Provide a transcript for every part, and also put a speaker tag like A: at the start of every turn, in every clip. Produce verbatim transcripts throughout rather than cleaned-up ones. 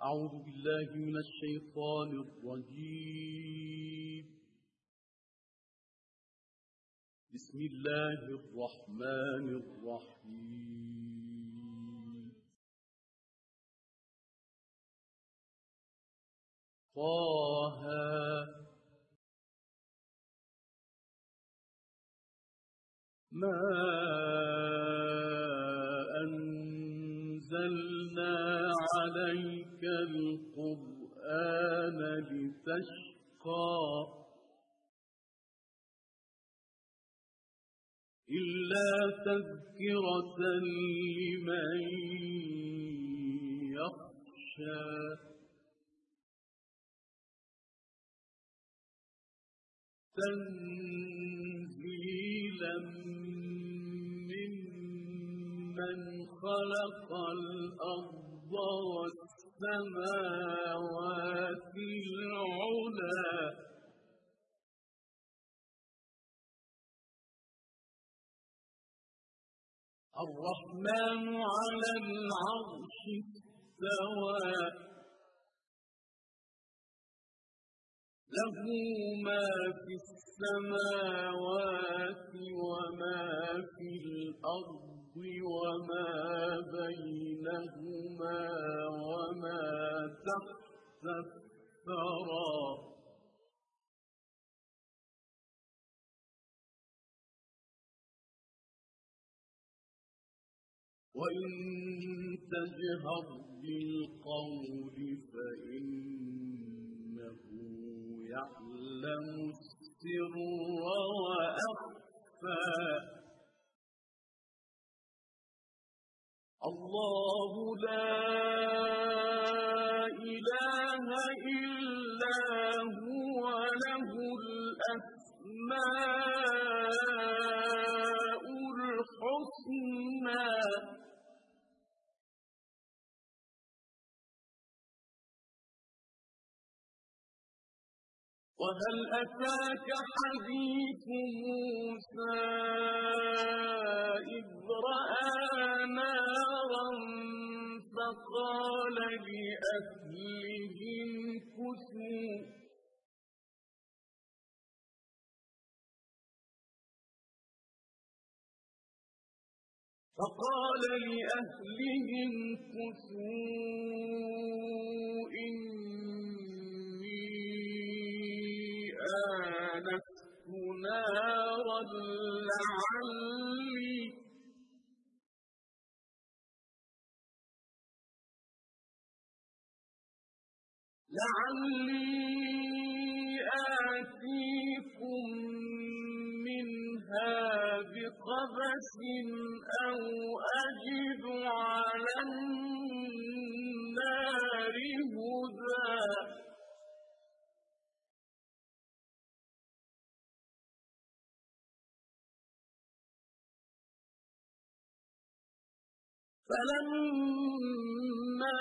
A: أعوذ بالله من الشيطان الرجيم. بسم الله الرحمن الرحيم. طه ما أنزلنا عليك القرآن لتشقى إلا تذكرة لمن يخشى تنزيلا ممن خلق الأرض والسماوات العلى الرحمن على العرش استوى له ما في السماوات وما في الأرض وما بينهما وما تحت الثرى وإن تجهر بالقول فإنه يعلم السر وأخفى الله لا إله إلا هو له الأسماء الحسنى وهل أتاك حديث موسى إذ رأى نارا فقال لأهلهم كثوا فقال لأهلهم كثوا إني آنست نارا لعلي لعلي آتيكم منها بقبس أو أجد على النار هدى فلما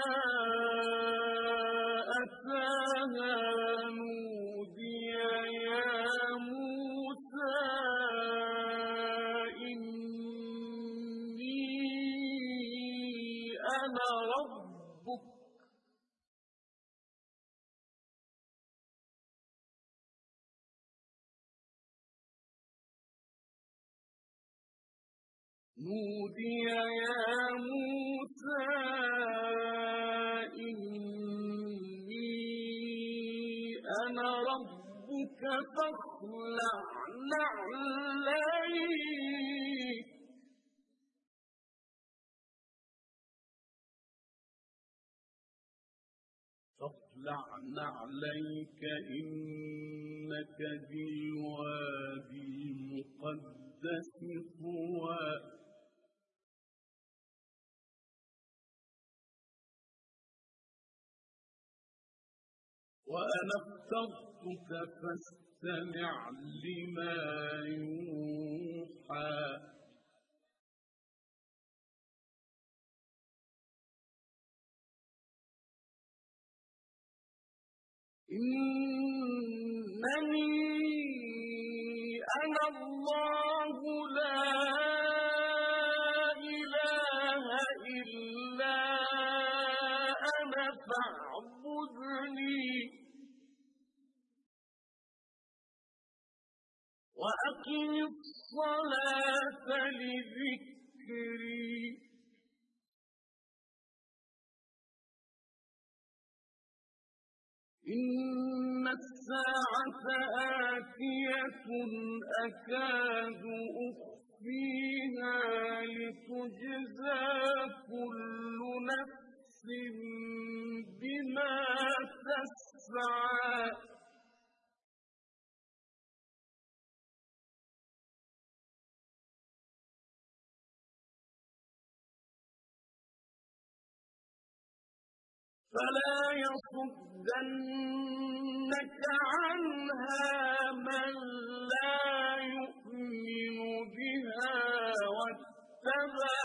A: أتاها نودي يا موسى إني أنا ربك نودي يا موسى إني أنا ربك فاخلع نعليك فاخلع نعليك إنك بالوادي المقدس طوى وأنا اخترتك فاستمع لما يوحى إنني أنا الله لا إله إلا أنا فاعبدني وأقم الصلاة لذكري إن الساعة آتية أكاد أخفيها لتجزى كل نفس بما تسعى فلا يصدنك عنها من لا يؤمن بها واتبع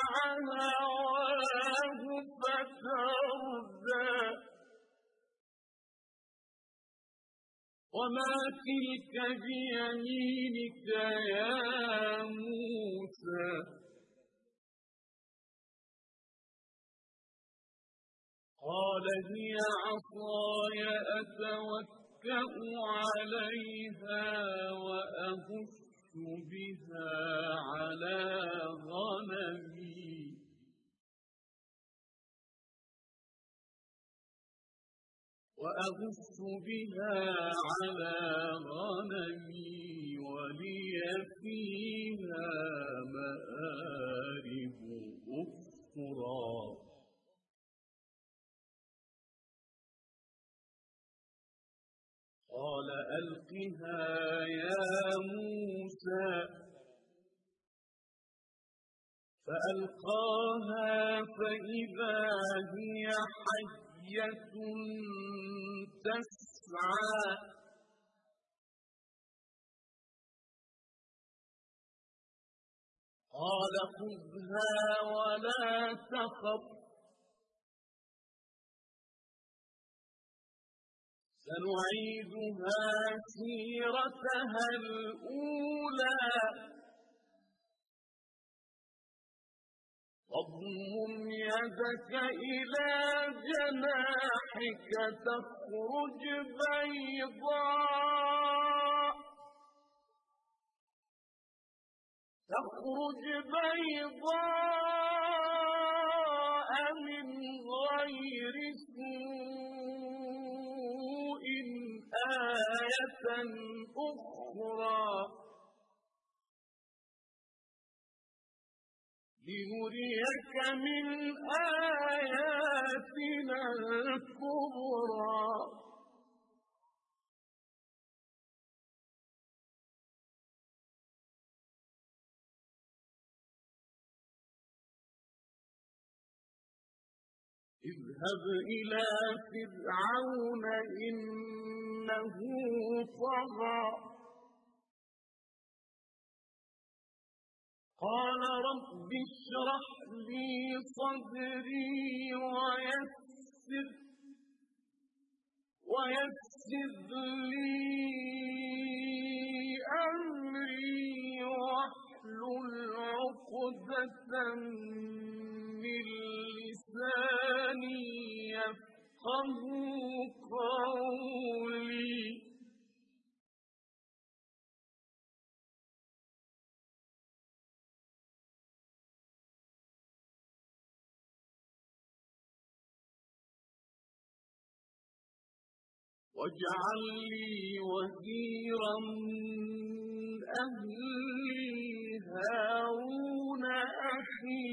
A: هواه فتردى وما تلك بيمينك يا موسى قال هي عصاي أتوكأ عليها وأهش بها على غنمي وأهش بها على غنمي ولي فيها مآرب أخرى قال ألقها يا موسى فألقاها فإذا هي حية تسعى قال خذها ولا تخف سنعيدها سيرتها الأولى واضمم يدك إلى جناحك تخرج بيضاء تخرج بيضاء من غير سوء آية أخرى لنريك من آياتنا الكبرى اذهب إلى فرعون إنه طغى قال رب اشرح لي صدري ويسر ويسر لي أمري واحلل عقدة من لساني يفقهوا قولي واجعل لي وزيرا من أهلي هارون أخي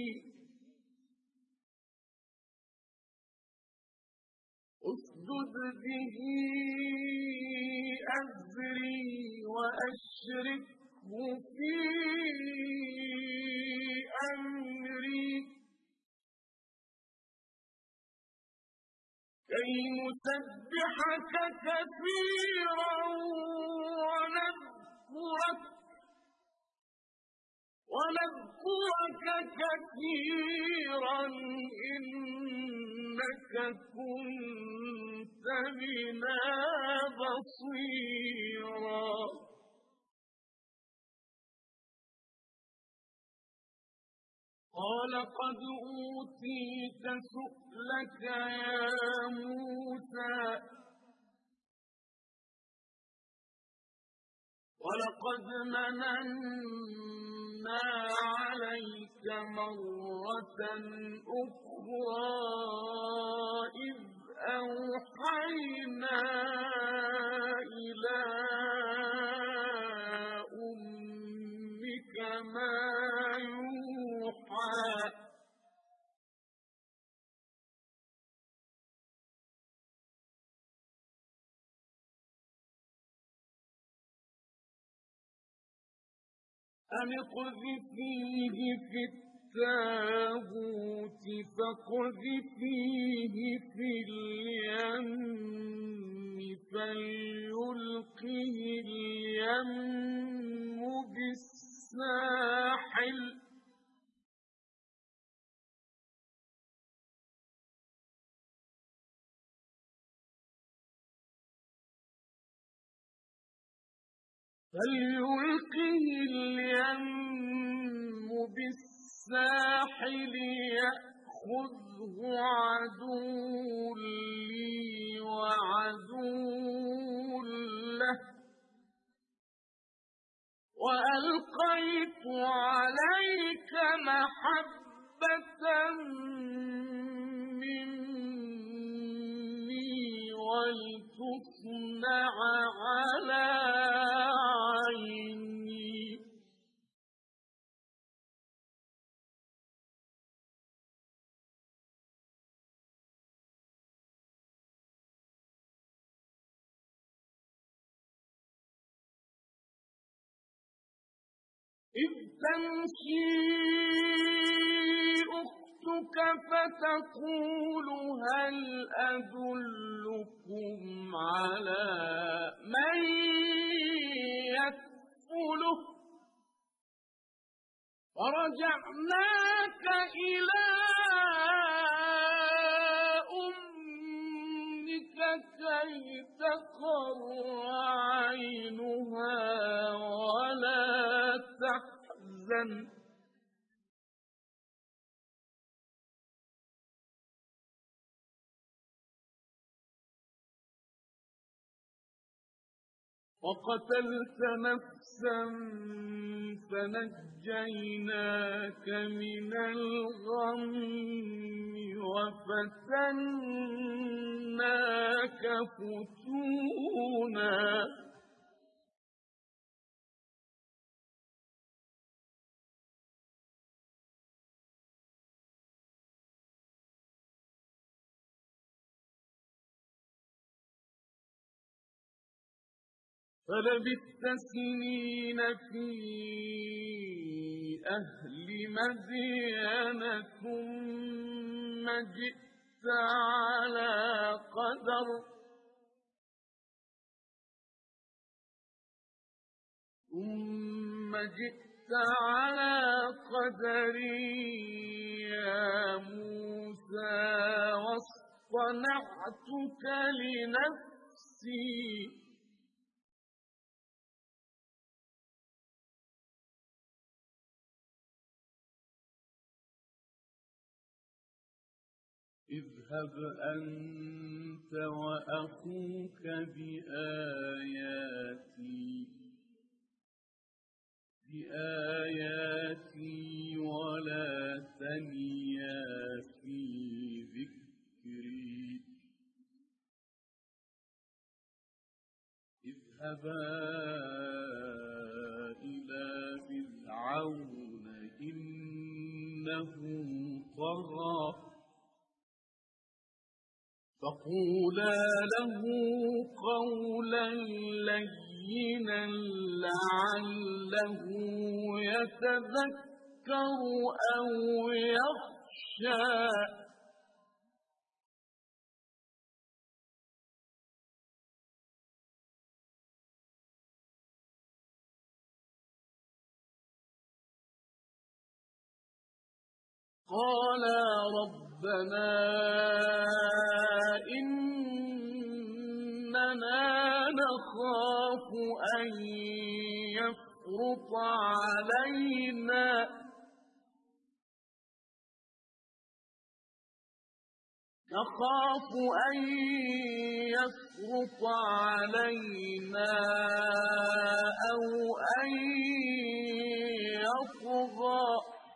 A: أسدد به أزري وأشركه في أمري كي نسبحك كثيرا ونذكرك ونذكرك كثيرا إنك كنت بنا بصيرا قال قد أوتيت سؤلك يا موسى ولقد مننا عليك مرة أخرى إذ أوحينا إلى أمك ما يوحى أن اقذفيه في التابوت فاقذفيه في اليم فليلقه اليم بالساحل فليلقه اليم بالساحل يأخذه عدو لي وعدو له وألقيت عليك محبة مني ولتصنع على عيني إذ تمشي أختك فتقول هل أدلكم على من يكفله فرجعناك إلى أمك كي تقر عينها ولا تحزن وقتلت نفسا فنجيناك من الغم وفتناك فتونا فلبثت سنين في أهل مدين ثم جئت على قدر ثم جئت على قدر يا موسى واصطنعتك لنفسي اذهب أنت وأخوك بآياتي بآياتي ولا تنيا في ذكري اذهبا إلى فرعون إنه طغى فقولا له قولا لينا لعله يتذكر أو يخشى قالا ربنا إننا نخاف أن يفرط علينا نخاف أن يفرط علينا أو أن يطغى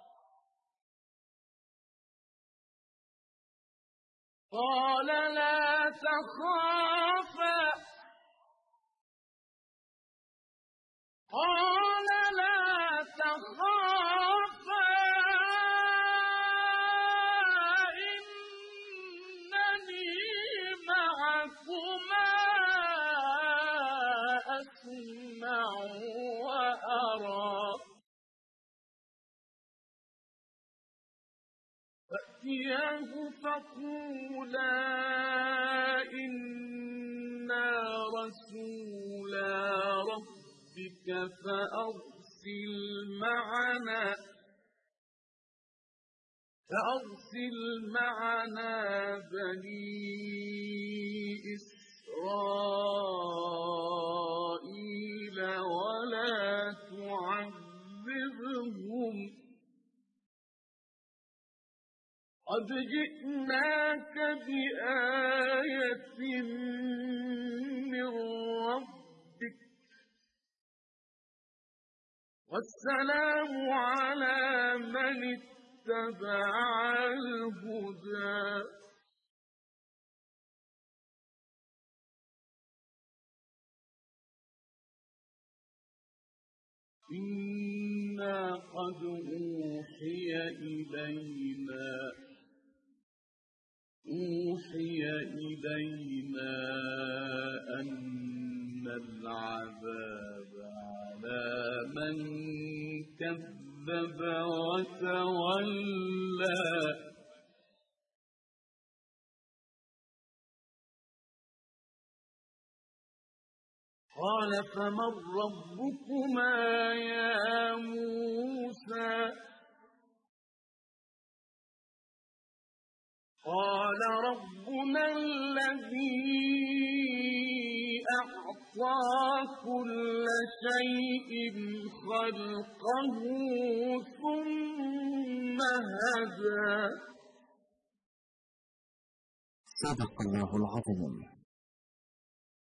A: قال لا تخافا قال لا تخافا إنني معكما أسمع وأرى فأتياه فقولا إنا رسولا ربك فأرسل معنا فأرسل معنا بني إسرائيل ولا تعذبهم قد جئناك بآية من ربك والسلام على من اتبع الهدى إنا قد أوحي إلينا أوحي إلينا أن العذاب على من كذب وتولى قال فمن ربكما يا موسى قال ربنا الذي أعطى كل شيء خلقه ثم هدى
B: صدق الله العظيم.